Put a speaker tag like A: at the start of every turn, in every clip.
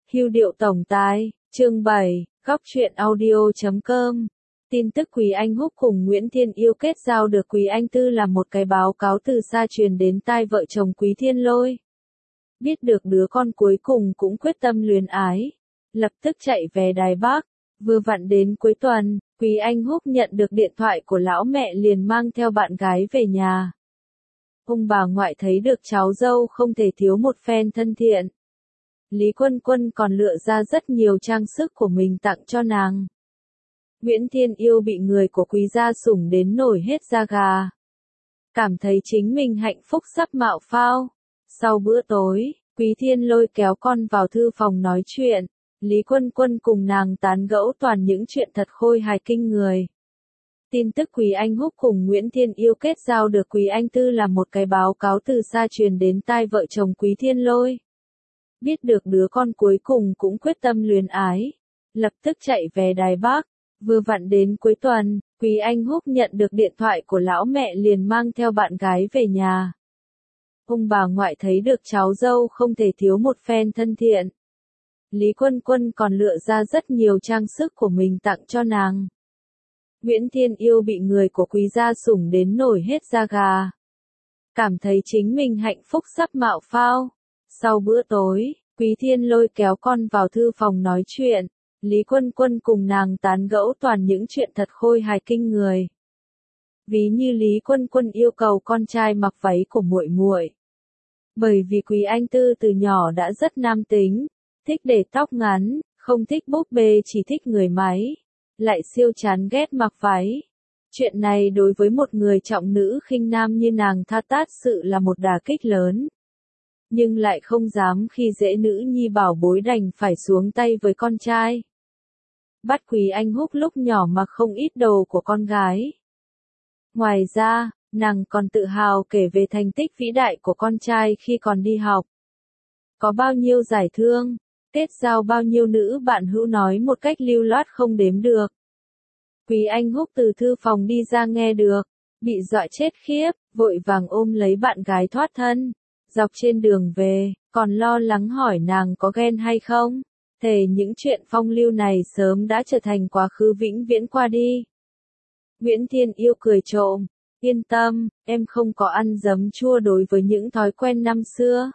A: Hưu điệu tổng tài, chương 7, góc truyện audio.com. Tin tức Quý Anh Húc cùng Nguyễn Thiên Yêu kết giao được Quý Anh Tư là một cái báo cáo từ xa truyền đến tai vợ chồng Quý Thiên Lôi. Biết được đứa con cuối cùng cũng quyết tâm luyến ái, lập tức chạy về Đài Bắc. Vừa vặn đến cuối tuần, Quý Anh Húc nhận được điện thoại của lão mẹ liền mang theo bạn gái về nhà. Ông bà ngoại thấy được cháu dâu không thể thiếu một phen thân thiện. Lý Quân Quân còn lựa ra rất nhiều trang sức của mình tặng cho nàng. Nguyễn Thiên Yêu bị người của Quý gia sủng đến nổi hết da gà. Cảm thấy chính mình hạnh phúc sắp mạo phao. Sau bữa tối, Quý Thiên Lôi kéo con vào thư phòng nói chuyện. Lý Quân Quân cùng nàng tán gẫu toàn những chuyện thật khôi hài kinh người. Tin tức Quý Anh Húc cùng Nguyễn Thiên Yêu kết giao được Quý Anh Tư là một cái báo cáo từ xa truyền đến tai vợ chồng Quý Thiên Lôi. Biết được đứa con cuối cùng cũng quyết tâm luyến ái, lập tức chạy về Đài Bắc. Vừa vặn đến cuối tuần, Quý Anh Húc nhận được điện thoại của lão mẹ liền mang theo bạn gái về nhà. Ông bà ngoại thấy được cháu dâu không thể thiếu một phen thân thiện. Lý Quân Quân còn lựa ra rất nhiều trang sức của mình tặng cho nàng. Nguyễn Thiên Yêu bị người của Quý gia sủng đến nổi hết da gà. Cảm thấy chính mình hạnh phúc sắp mạo phao. Sau bữa tối, Quý Thiên Lôi kéo con vào thư phòng nói chuyện. Lý Quân Quân cùng nàng tán gẫu toàn những chuyện thật khôi hài kinh người. Ví như Lý Quân Quân yêu cầu con trai mặc váy của muội muội. Bởi vì Quý Anh Tư từ nhỏ đã rất nam tính, thích để tóc ngắn, không thích búp bê chỉ thích người máy, lại siêu chán ghét mặc váy. Chuyện này đối với một người trọng nữ khinh nam như nàng tha tát sự là một đả kích lớn. Nhưng lại không dám khi dễ nữ nhi bảo bối đành phải xuống tay với con trai. Bắt Quý Anh Húc lúc nhỏ mặc không ít đồ của con gái. Ngoài ra, nàng còn tự hào kể về thành tích vĩ đại của con trai khi còn đi học. Có bao nhiêu giải thương, kết giao bao nhiêu nữ bạn hữu nói một cách lưu loát không đếm được. Quý Anh Húc từ thư phòng đi ra nghe được, bị dọa chết khiếp, vội vàng ôm lấy bạn gái thoát thân. Dọc trên đường về, còn lo lắng hỏi nàng có ghen hay không. Thề những chuyện phong lưu này sớm đã trở thành quá khứ vĩnh viễn qua đi. Nguyễn Thiên Yêu cười trộm, yên tâm, em không có ăn giấm chua đối với những thói quen năm xưa.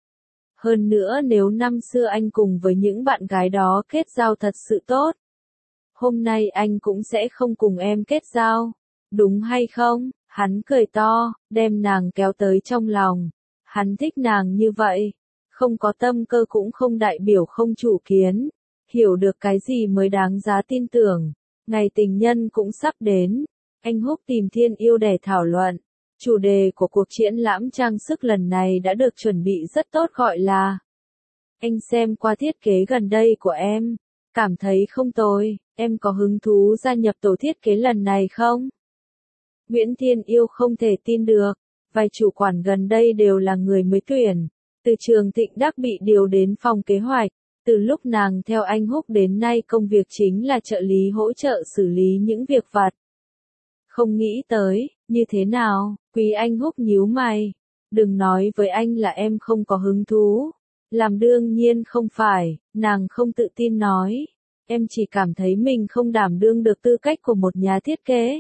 A: Hơn nữa nếu năm xưa anh cùng với những bạn gái đó kết giao thật sự tốt, hôm nay anh cũng sẽ không cùng em kết giao, đúng hay không? Hắn cười to, đem nàng kéo tới trong lòng. Hắn thích nàng như vậy, không có tâm cơ cũng không đại biểu không chủ kiến, hiểu được cái gì mới đáng giá tin tưởng. Ngày tình nhân cũng sắp đến, anh Húc tìm Thiên Yêu để thảo luận. Chủ đề của cuộc triển lãm trang sức lần này đã được chuẩn bị rất tốt gọi là. Anh xem qua thiết kế gần đây của em, cảm thấy không tồi, em có hứng thú gia nhập tổ thiết kế lần này không? Nguyễn Thiên Yêu không thể tin được. Vài chủ quản gần đây đều là người mới tuyển. Từ trường Thịnh Đắc bị điều đến phòng kế hoạch. Từ lúc nàng theo anh Húc đến nay công việc chính là trợ lý hỗ trợ xử lý những việc vặt. Không nghĩ tới, như thế nào? Quý Anh Húc nhíu mày. Đừng nói với anh là em không có hứng thú. Làm đương nhiên không phải, nàng không tự tin nói. Em chỉ cảm thấy mình không đảm đương được tư cách của một nhà thiết kế.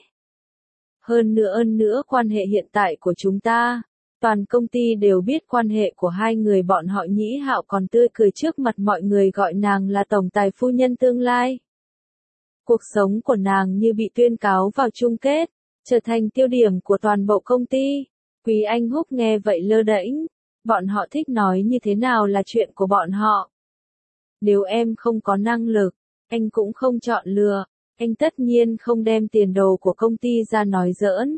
A: Hơn nữa quan hệ hiện tại của chúng ta, toàn công ty đều biết quan hệ của hai người bọn họ. Nhĩ Hạo còn tươi cười trước mặt mọi người gọi nàng là tổng tài phu nhân tương lai. Cuộc sống của nàng như bị tuyên cáo vào chung kết, trở thành tiêu điểm của toàn bộ công ty. Quý Anh Húc nghe vậy lơ đễnh, bọn họ thích nói như thế nào là chuyện của bọn họ. Nếu em không có năng lực, anh cũng không chọn lựa. Anh tất nhiên không đem tiền đồ của công ty ra nói giỡn.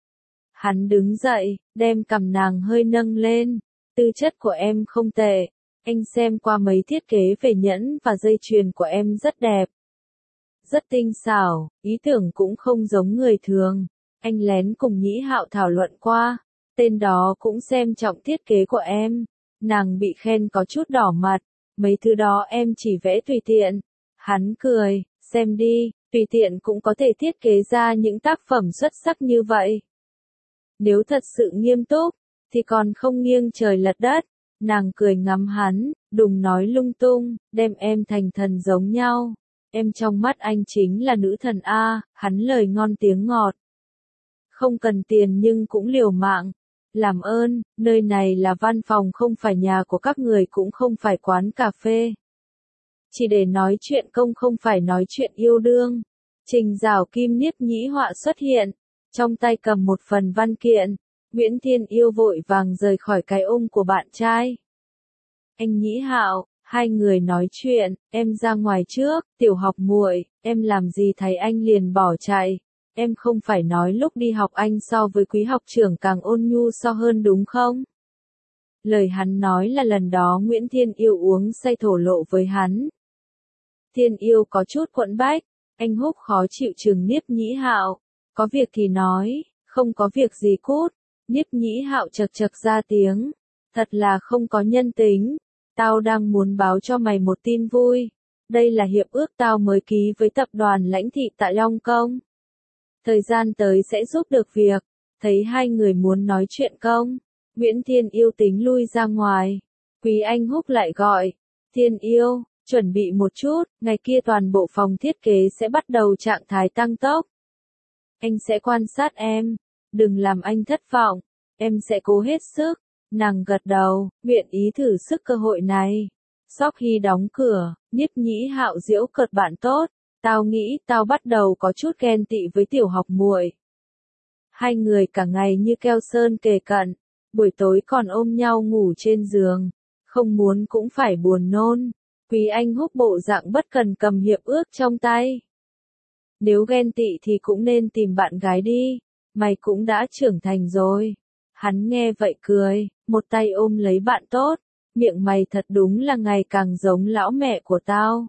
A: Hắn đứng dậy, đem cằm nàng hơi nâng lên. Tư chất của em không tệ. Anh xem qua mấy thiết kế về nhẫn và dây chuyền của em rất đẹp. Rất tinh xảo, ý tưởng cũng không giống người thường. Anh lén cùng Nhĩ Hạo thảo luận qua. Tên đó cũng xem trọng thiết kế của em. Nàng bị khen có chút đỏ mặt. Mấy thứ đó em chỉ vẽ tùy tiện. Hắn cười, xem đi. Tùy tiện cũng có thể thiết kế ra những tác phẩm xuất sắc như vậy. Nếu thật sự nghiêm túc, thì còn không nghiêng trời lật đất. Nàng cười ngắm hắn, đừng nói lung tung, đem em thành thần giống nhau. Em trong mắt anh chính là nữ thần A, hắn lời ngon tiếng ngọt. Không cần tiền nhưng cũng liều mạng. Làm ơn, nơi này là văn phòng không phải nhà của các người cũng không phải quán cà phê. Chỉ để nói chuyện công không phải nói chuyện yêu đương. Trình Dạo Kim Niếp Nhĩ họa xuất hiện, trong tay cầm một phần văn kiện. Nguyễn Thiên Yêu vội vàng rời khỏi cái ôm của bạn trai. Anh Nhĩ Hạo, hai người nói chuyện, em ra ngoài trước, Tiểu Học muội, em làm gì thấy anh liền bỏ chạy. Em không phải nói lúc đi học anh so với Quý học trưởng càng ôn nhu so hơn đúng không? Lời hắn nói là lần đó Nguyễn Thiên Yêu uống say thổ lộ với hắn. Thiên Yêu có chút quẫn bách, anh Húc khó chịu chừng Niếp Nhĩ Hạo, có việc thì nói, không có việc gì cút. Niếp Nhĩ Hạo chật chật ra tiếng, thật là không có nhân tính, tao đang muốn báo cho mày một tin vui, đây là hiệp ước tao mới ký với tập đoàn Lãnh Thị tại Long Công. Thời gian tới sẽ giúp được việc, thấy hai người muốn nói chuyện công, Nguyễn Thiên Yêu tính lui ra ngoài, Quý Anh Húc lại gọi, Thiên Yêu, chuẩn bị một chút, ngày kia toàn bộ phòng thiết kế sẽ bắt đầu trạng thái tăng tốc. Anh sẽ quan sát em, đừng làm anh thất vọng, em sẽ cố hết sức. Nàng gật đầu, nguyện ý thử sức cơ hội này. Sóc Hy đóng cửa, Niếp Nhĩ Hạo giễu cợt bạn tốt, tao nghĩ tao bắt đầu có chút ghen tị với Tiểu Học muội. Hai người cả ngày như keo sơn kề cận, buổi tối còn ôm nhau ngủ trên giường, không muốn cũng phải buồn nôn. Quý Anh Húc bộ dạng bất cần cầm hiệp ước trong tay. Nếu ghen tị thì cũng nên tìm bạn gái đi, mày cũng đã trưởng thành rồi. Hắn nghe vậy cười, một tay ôm lấy bạn tốt, miệng mày thật đúng là ngày càng giống lão mẹ của tao.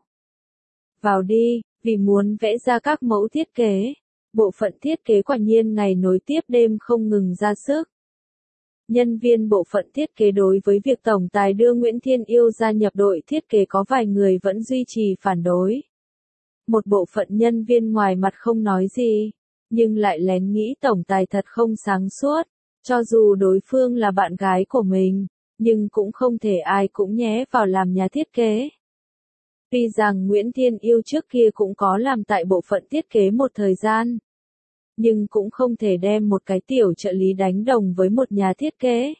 A: Vào đi, vì muốn vẽ ra các mẫu thiết kế, bộ phận thiết kế quả nhiên ngày nối tiếp đêm không ngừng ra sức. Nhân viên bộ phận thiết kế đối với việc tổng tài đưa Nguyễn Thiên Yêu gia nhập đội thiết kế có vài người vẫn duy trì phản đối. Một bộ phận nhân viên ngoài mặt không nói gì, nhưng lại lén nghĩ tổng tài thật không sáng suốt, cho dù đối phương là bạn gái của mình, nhưng cũng không thể ai cũng nhé vào làm nhà thiết kế. Tuy rằng Nguyễn Thiên Yêu trước kia cũng có làm tại bộ phận thiết kế một thời gian, nhưng cũng không thể đem một cái tiểu trợ lý đánh đồng với một nhà thiết kế.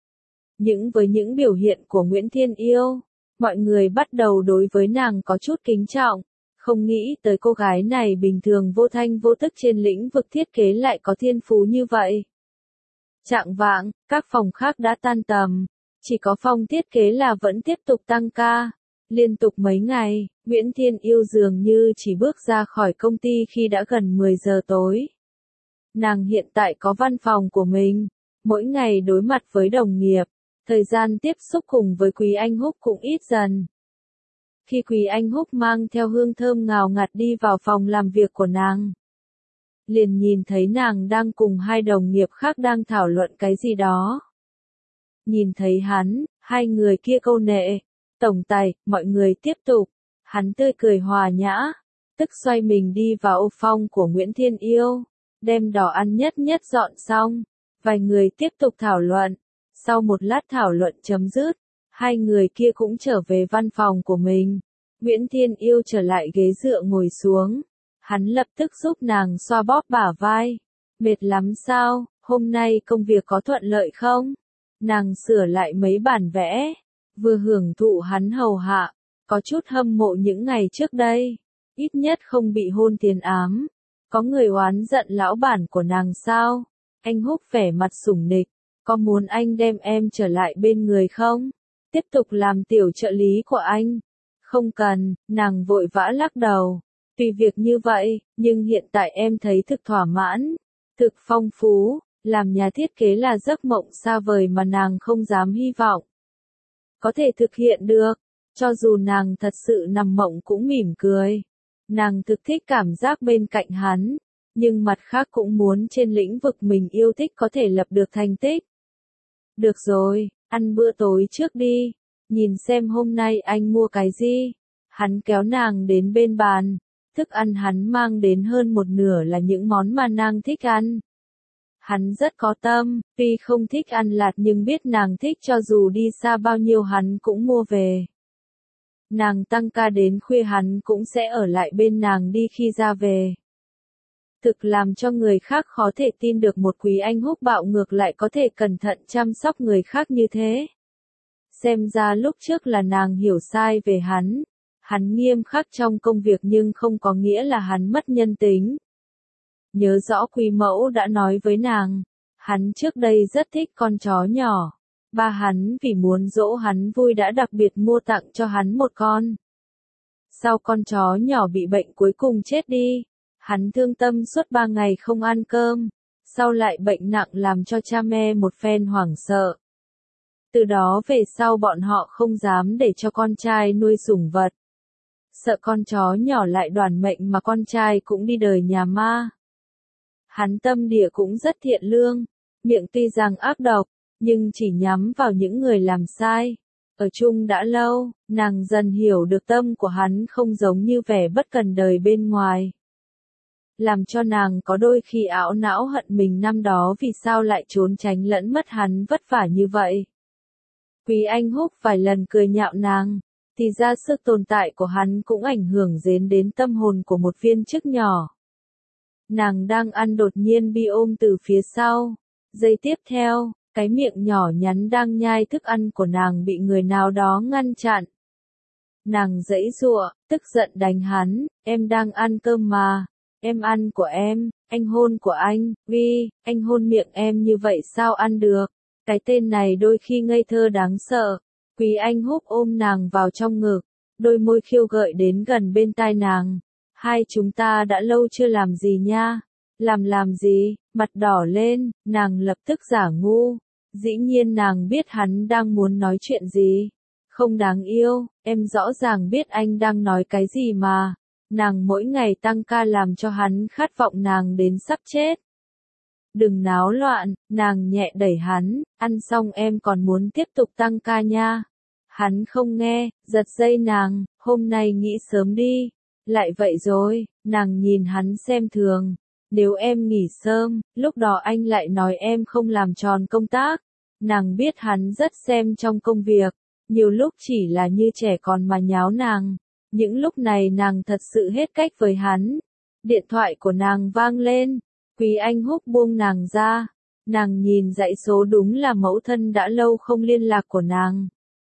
A: Với những biểu hiện của Nguyễn Thiên Yêu, mọi người bắt đầu đối với nàng có chút kính trọng, không nghĩ tới cô gái này bình thường vô thanh vô tức trên lĩnh vực thiết kế lại có thiên phú như vậy. Chạng vạng, các phòng khác đã tan tầm, chỉ có phòng thiết kế là vẫn tiếp tục tăng ca. Liên tục mấy ngày, Nguyễn Thiên Yêu dường như chỉ bước ra khỏi công ty khi đã gần 10 giờ tối. Nàng hiện tại có văn phòng của mình, mỗi ngày đối mặt với đồng nghiệp, thời gian tiếp xúc cùng với Quý Anh Húc cũng ít dần. Khi Quý Anh Húc mang theo hương thơm ngào ngạt đi vào phòng làm việc của nàng, liền nhìn thấy nàng đang cùng hai đồng nghiệp khác đang thảo luận cái gì đó. Nhìn thấy hắn, hai người kia câu nệ, tổng tài, mọi người tiếp tục, hắn tươi cười hòa nhã, tức xoay mình đi vào ô phòng của Nguyễn Thiên Yêu, đem đồ ăn nhất nhất dọn xong, vài người tiếp tục thảo luận, sau một lát thảo luận chấm dứt, hai người kia cũng trở về văn phòng của mình, Nguyễn Thiên Yêu trở lại ghế dựa ngồi xuống. Hắn lập tức giúp nàng xoa bóp bả vai. Mệt lắm sao, hôm nay công việc có thuận lợi không? Nàng sửa lại mấy bản vẽ, vừa hưởng thụ hắn hầu hạ, có chút hâm mộ những ngày trước đây. Ít nhất không bị hôn tiền ám. Có người oán giận lão bản của nàng sao? Anh Húc vẻ mặt sủng nịch, có muốn anh đem em trở lại bên người không? Tiếp tục làm tiểu trợ lý của anh. Không cần, nàng vội vã lắc đầu. Tuy việc như vậy, nhưng hiện tại em thấy thực thỏa mãn, thực phong phú, làm nhà thiết kế là giấc mộng xa vời mà nàng không dám hy vọng. Có thể thực hiện được, cho dù nàng thật sự nằm mộng cũng mỉm cười. Nàng thực thích cảm giác bên cạnh hắn, nhưng mặt khác cũng muốn trên lĩnh vực mình yêu thích có thể lập được thành tích. Được rồi, ăn bữa tối trước đi, nhìn xem hôm nay anh mua cái gì. Hắn kéo nàng đến bên bàn. Thức ăn hắn mang đến hơn một nửa là những món mà nàng thích ăn. Hắn rất có tâm, tuy không thích ăn lạt nhưng biết nàng thích cho dù đi xa bao nhiêu hắn cũng mua về. Nàng tăng ca đến khuya hắn cũng sẽ ở lại bên nàng đi khi ra về. Thực làm cho người khác khó thể tin được một Quý Anh Húc bạo ngược lại có thể cẩn thận chăm sóc người khác như thế. Xem ra lúc trước là nàng hiểu sai về hắn. Hắn nghiêm khắc trong công việc nhưng không có nghĩa là hắn mất nhân tính. Nhớ rõ Quý mẫu đã nói với nàng, hắn trước đây rất thích con chó nhỏ. Ba hắn vì muốn dỗ hắn vui đã đặc biệt mua tặng cho hắn một con. Sau con chó nhỏ bị bệnh cuối cùng chết đi, hắn thương tâm suốt 3 ngày không ăn cơm, sau lại bệnh nặng làm cho cha mẹ một phen hoảng sợ. Từ đó về sau bọn họ không dám để cho con trai nuôi sủng vật. Sợ con chó nhỏ lại đoản mệnh mà con trai cũng đi đời nhà ma. Hắn tâm địa cũng rất thiện lương, miệng tuy rằng ác độc, nhưng chỉ nhắm vào những người làm sai. Ở chung đã lâu, nàng dần hiểu được tâm của hắn không giống như vẻ bất cần đời bên ngoài. Làm cho nàng có đôi khi ảo não hận mình năm đó vì sao lại trốn tránh lẫn mất hắn vất vả như vậy. Quý Anh Húc vài lần cười nhạo nàng, thì ra sức tồn tại của hắn cũng ảnh hưởng đến tâm hồn của một viên chức nhỏ. Nàng đang ăn đột nhiên bị ôm từ phía sau. Giây tiếp theo, cái miệng nhỏ nhắn đang nhai thức ăn của nàng bị người nào đó ngăn chặn. Nàng giãy giụa, tức giận đánh hắn, em đang ăn cơm mà, em ăn của em, anh hôn của anh, anh hôn miệng em như vậy sao ăn được, cái tên này đôi khi ngây thơ đáng sợ. Quý Anh Húc ôm nàng vào trong ngực, đôi môi khiêu gợi đến gần bên tai nàng. Hai chúng ta đã lâu chưa làm gì nha. Làm gì, mặt đỏ lên, nàng lập tức giả ngu. Dĩ nhiên nàng biết hắn đang muốn nói chuyện gì. Không đáng yêu, em rõ ràng biết anh đang nói cái gì mà. Nàng mỗi ngày tăng ca làm cho hắn khát vọng nàng đến sắp chết. Đừng náo loạn, nàng nhẹ đẩy hắn, ăn xong em còn muốn tiếp tục tăng ca nha. Hắn không nghe, giật dây nàng, hôm nay nghĩ sớm đi. Lại vậy rồi, nàng nhìn hắn xem thường. Nếu em nghỉ sớm, lúc đó anh lại nói em không làm tròn công tác. Nàng biết hắn rất xem trong công việc, nhiều lúc chỉ là như trẻ con mà nháo nàng. Những lúc này nàng thật sự hết cách với hắn. Điện thoại của nàng vang lên, Quý Anh Húc buông nàng ra. Nàng nhìn dãy số đúng là mẫu thân đã lâu không liên lạc của nàng.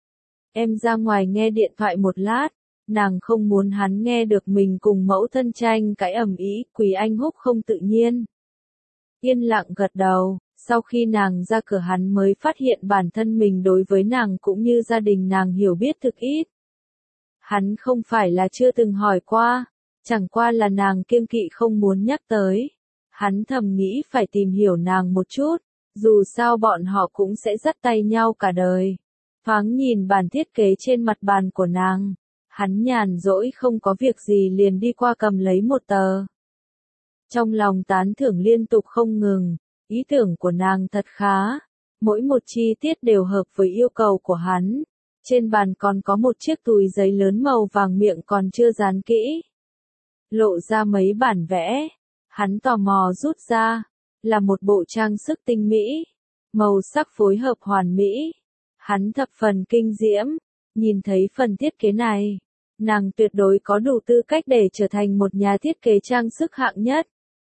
A: Em ra ngoài nghe điện thoại một lát. Nàng không muốn hắn nghe được mình cùng mẫu thân tranh cãi ầm ĩ. Quý Anh Húc không tự nhiên. Yên lặng gật đầu, sau khi nàng ra cửa hắn mới phát hiện bản thân mình đối với nàng cũng như gia đình nàng hiểu biết thực ít. Hắn không phải là chưa từng hỏi qua, chẳng qua là nàng kiêng kỵ không muốn nhắc tới. Hắn thầm nghĩ phải tìm hiểu nàng một chút, dù sao bọn họ cũng sẽ dắt tay nhau cả đời. Thoáng nhìn bản thiết kế trên mặt bàn của nàng. Hắn nhàn rỗi không có việc gì liền đi qua cầm lấy một tờ. Trong lòng tán thưởng liên tục không ngừng, ý tưởng của nàng thật khá. Mỗi một chi tiết đều hợp với yêu cầu của hắn. Trên bàn còn có một chiếc túi giấy lớn màu vàng miệng còn chưa dán kỹ. Lộ ra mấy bản vẽ. Hắn tò mò rút ra. Là một bộ trang sức tinh mỹ. Màu sắc phối hợp hoàn mỹ. Hắn thập phần kinh diễm. Nhìn thấy phần thiết kế này. Nàng tuyệt đối có đủ tư cách để trở thành một nhà thiết kế trang sức hạng nhất.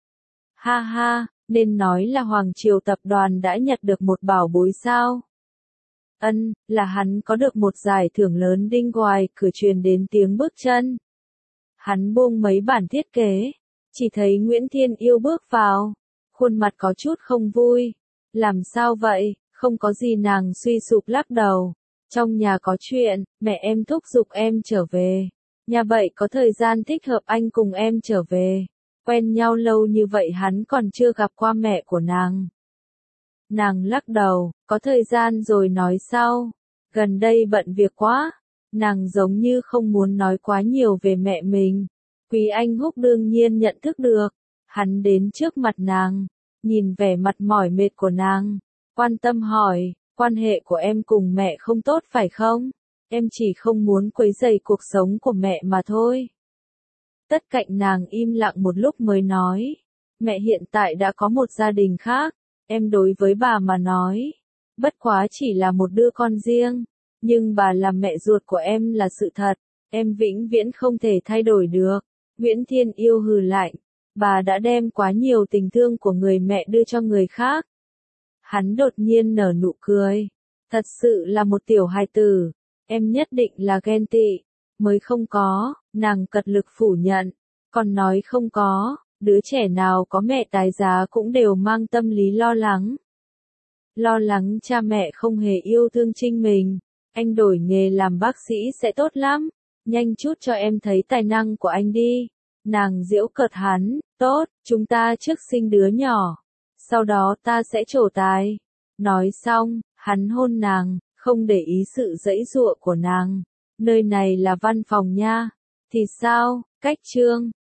A: Ha ha, nên nói là Hoàng Triều Tập đoàn đã nhặt được một bảo bối sao? Là hắn có được một giải thưởng lớn đinh ngoài cửa truyền đến tiếng bước chân. Hắn buông mấy bản thiết kế, chỉ thấy Nguyễn Thiên Yêu bước vào, khuôn mặt có chút không vui. Làm sao vậy, không có gì nàng suy sụp lắc đầu. Trong nhà có chuyện, mẹ em thúc giục em trở về. Nhà vậy có thời gian thích hợp anh cùng em trở về. Quen nhau lâu như vậy hắn còn chưa gặp qua mẹ của nàng. Nàng lắc đầu, có thời gian rồi nói sau. Gần đây bận việc quá. Nàng giống như không muốn nói quá nhiều về mẹ mình. Quý Anh Húc đương nhiên nhận thức được. Hắn đến trước mặt nàng, nhìn vẻ mặt mỏi mệt của nàng, quan tâm hỏi. Quan hệ của em cùng mẹ không tốt phải không? Em chỉ không muốn quấy rầy cuộc sống của mẹ mà thôi. Tất cạnh nàng im lặng một lúc mới nói. Mẹ hiện tại đã có một gia đình khác. Em đối với bà mà nói, bất quá chỉ là một đứa con riêng, nhưng bà là mẹ ruột của em là sự thật, em vĩnh viễn không thể thay đổi được. Nguyễn Thiên Yêu hừ lạnh, bà đã đem quá nhiều tình thương của người mẹ đưa cho người khác. Hắn đột nhiên nở nụ cười, thật sự là một tiểu hài tử, em nhất định là ghen tị, mới không có, nàng cật lực phủ nhận, còn nói không có, đứa trẻ nào có mẹ tái giá cũng đều mang tâm lý lo lắng. Lo lắng cha mẹ không hề yêu thương Trinh mình, anh đổi nghề làm bác sĩ sẽ tốt lắm, nhanh chút cho em thấy tài năng của anh đi. Nàng giễu cợt hắn, tốt, chúng ta trước sinh đứa nhỏ, sau đó ta sẽ trổ tài. Nói xong, hắn hôn nàng, không để ý sự giãy giụa của nàng. Nơi này là văn phòng nha. Thì sao, cách trương,